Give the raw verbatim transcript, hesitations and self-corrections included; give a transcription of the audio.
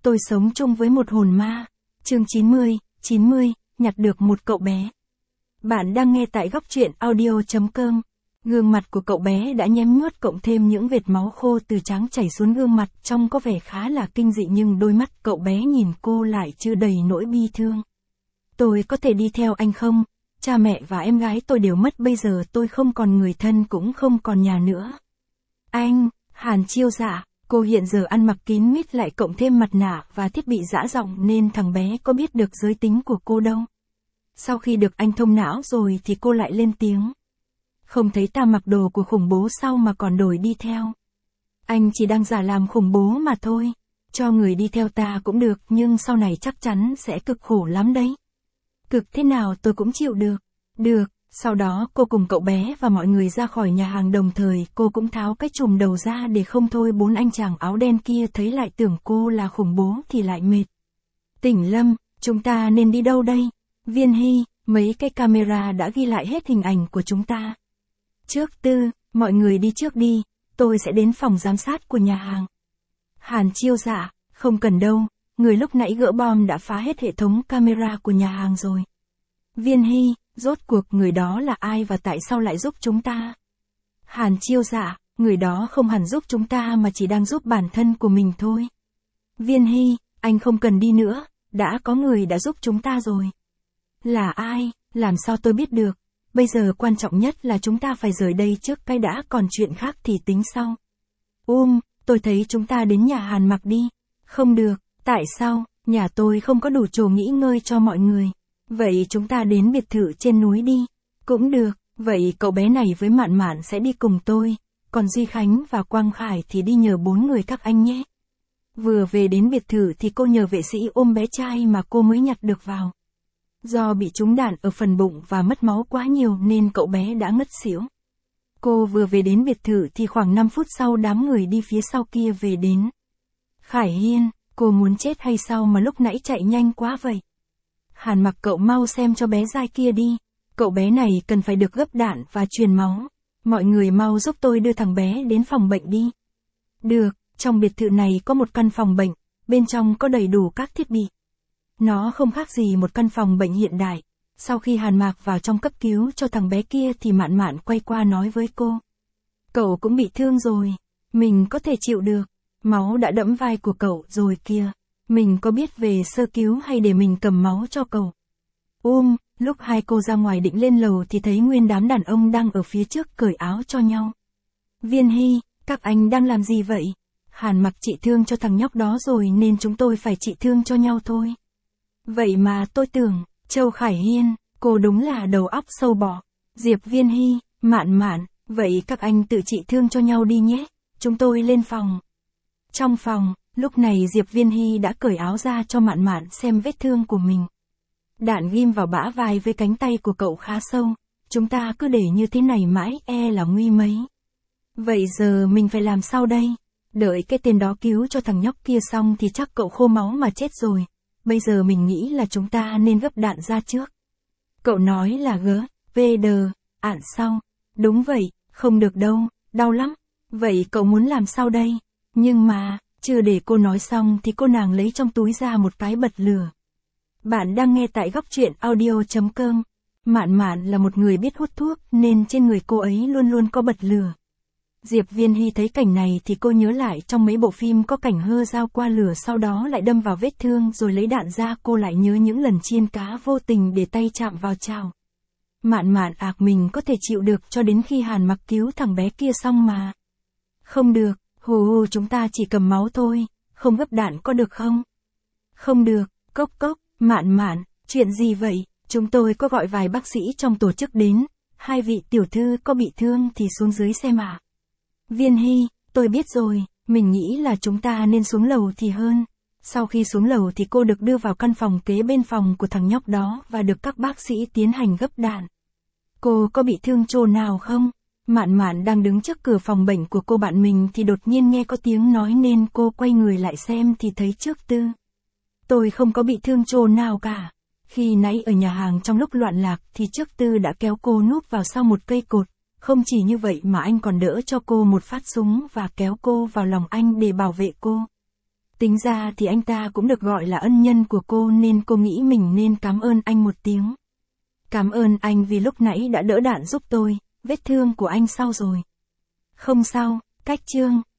Tôi sống chung với một hồn ma. Chương chín mươi, chín mươi, nhặt được một cậu bé. Bạn đang nghe tại góc truyện audio chấm com. Gương mặt của cậu bé đã nhém nhuốt cộng thêm những vệt máu khô từ trán chảy xuống gương mặt, trông có vẻ khá là kinh dị, nhưng đôi mắt cậu bé nhìn cô lại chưa đầy nỗi bi thương. Tôi có thể đi theo anh không? Cha mẹ và em gái tôi đều mất, bây giờ tôi không còn người thân cũng không còn nhà nữa. Anh, Hàn Chiêu Dạ, cô hiện giờ ăn mặc kín mít lại cộng thêm mặt nạ và thiết bị giã giọng nên thằng bé có biết được giới tính của cô đâu. Sau khi được anh thông não rồi thì cô lại lên tiếng. Không thấy ta mặc đồ của khủng bố sao mà còn đổi đi theo? Anh chỉ đang giả làm khủng bố mà thôi. Cho người đi theo ta cũng được, nhưng sau này chắc chắn sẽ cực khổ lắm đấy. Cực thế nào tôi cũng chịu được. Được, sau đó cô cùng cậu bé và mọi người ra khỏi nhà hàng, đồng thời cô cũng tháo cái trùm đầu ra để không thôi bốn anh chàng áo đen kia thấy lại tưởng cô là khủng bố thì lại mệt. Tỉnh Lâm, chúng ta nên đi đâu đây? Viên Hy, mấy cái camera đã ghi lại hết hình ảnh của chúng ta. Trước Tư, mọi người đi trước đi, tôi sẽ đến phòng giám sát của nhà hàng. Hàn Chiêu Dạ, không cần đâu, người lúc nãy gỡ bom đã phá hết hệ thống camera của nhà hàng rồi. Viên Hy, rốt cuộc người đó là ai và tại sao lại giúp chúng ta? Hàn Chiêu Dạ, người đó không hẳn giúp chúng ta mà chỉ đang giúp bản thân của mình thôi. Viên Hy, anh không cần đi nữa, đã có người đã giúp chúng ta rồi. Là ai? Làm sao tôi biết được? Bây giờ quan trọng nhất là chúng ta phải rời đây trước cái đã, còn chuyện khác thì tính sau. Um, tôi thấy chúng ta đến nhà Hàn Mặc đi. Không được, tại sao? Nhà tôi không có đủ chỗ nghỉ ngơi cho mọi người. Vậy chúng ta đến biệt thự trên núi đi. Cũng được, vậy cậu bé này với Mạn Mạn sẽ đi cùng tôi, còn Duy Khánh và Quang Khải thì đi nhờ bốn người các anh nhé. Vừa về đến biệt thự thì cô nhờ vệ sĩ ôm bé trai mà cô mới nhặt được vào. Do bị trúng đạn ở phần bụng và mất máu quá nhiều nên cậu bé đã ngất xỉu. Cô vừa về đến biệt thự thì khoảng năm phút sau đám người đi phía sau kia về đến. Khải Hiên, cô muốn chết hay sao mà lúc nãy chạy nhanh quá vậy? Hàn Mặc, cậu mau xem cho bé dai kia đi. Cậu bé này cần phải được gấp đạn và truyền máu. Mọi người mau giúp tôi đưa thằng bé đến phòng bệnh đi. Được, trong biệt thự này có một căn phòng bệnh, bên trong có đầy đủ các thiết bị. Nó không khác gì một căn phòng bệnh hiện đại. Sau khi Hàn Mạc vào trong cấp cứu cho thằng bé kia thì Mạn Mạn quay qua nói với cô. Cậu cũng bị thương rồi. Mình có thể chịu được. Máu đã đẫm vai của cậu rồi kìa. Mình có biết về sơ cứu hay để mình cầm máu cho cậu? Um, lúc hai cô ra ngoài định lên lầu thì thấy nguyên đám đàn ông đang ở phía trước cởi áo cho nhau. Viên Hy, các anh đang làm gì vậy? Hàn Mặc trị thương cho thằng nhóc đó rồi nên chúng tôi phải trị thương cho nhau thôi. Vậy mà tôi tưởng, Châu Khải Hiên, cô đúng là đầu óc sâu bọ. Diệp Viên Hy, Mạn Mạn, vậy các anh tự trị thương cho nhau đi nhé, chúng tôi lên phòng. Trong phòng, lúc này Diệp Viên Hy đã cởi áo ra cho Mạn Mạn xem vết thương của mình. Đạn ghim vào bả vai với cánh tay của cậu khá sâu, chúng ta cứ để như thế này mãi e là nguy mấy. Vậy giờ mình phải làm sao đây? Đợi cái tên đó cứu cho thằng nhóc kia xong thì chắc cậu khô máu mà chết rồi. Bây giờ mình nghĩ là chúng ta nên gấp đạn ra trước. Cậu nói là gỡ, vê đờ, ạn sau. Đúng vậy, không được đâu, đau lắm. Vậy cậu muốn làm sao đây? Nhưng mà, chưa để cô nói xong thì cô nàng lấy trong túi ra một cái bật lửa. Bạn đang nghe tại góc truyện audio chấm com. Mạn Mạn là một người biết hút thuốc nên trên người cô ấy luôn luôn có bật lửa. Diệp Viên Hy thấy cảnh này thì cô nhớ lại trong mấy bộ phim có cảnh hơ dao qua lửa sau đó lại đâm vào vết thương rồi lấy đạn ra, cô lại nhớ những lần chiên cá vô tình để tay chạm vào chảo. Mạn Mạn ạc mình có thể chịu được cho đến khi Hàn Mặc cứu thằng bé kia xong mà. Không được, hù hù chúng ta chỉ cầm máu thôi, không gấp đạn có được không? Không được, cốc cốc, Mạn Mạn, chuyện gì vậy? Chúng tôi có gọi vài bác sĩ trong tổ chức đến, hai vị tiểu thư có bị thương thì xuống dưới xem ạ. À. Viên Hy, tôi biết rồi, mình nghĩ là chúng ta nên xuống lầu thì hơn. Sau khi xuống lầu thì cô được đưa vào căn phòng kế bên phòng của thằng nhóc đó và được các bác sĩ tiến hành gấp đạn. Cô có bị thương chỗ nào không? Mạn Mạn đang đứng trước cửa phòng bệnh của cô bạn mình thì đột nhiên nghe có tiếng nói nên cô quay người lại xem thì thấy Trước Tư. Tôi không có bị thương chỗ nào cả. Khi nãy ở nhà hàng trong lúc loạn lạc thì Trước Tư đã kéo cô núp vào sau một cây cột. Không chỉ như vậy mà anh còn đỡ cho cô một phát súng và kéo cô vào lòng anh để bảo vệ cô. Tính ra thì anh ta cũng được gọi là ân nhân của cô nên cô nghĩ mình nên cảm ơn anh một tiếng. Cảm ơn anh vì lúc nãy đã đỡ đạn giúp tôi, vết thương của anh sao rồi? Không sao, Cách Trương.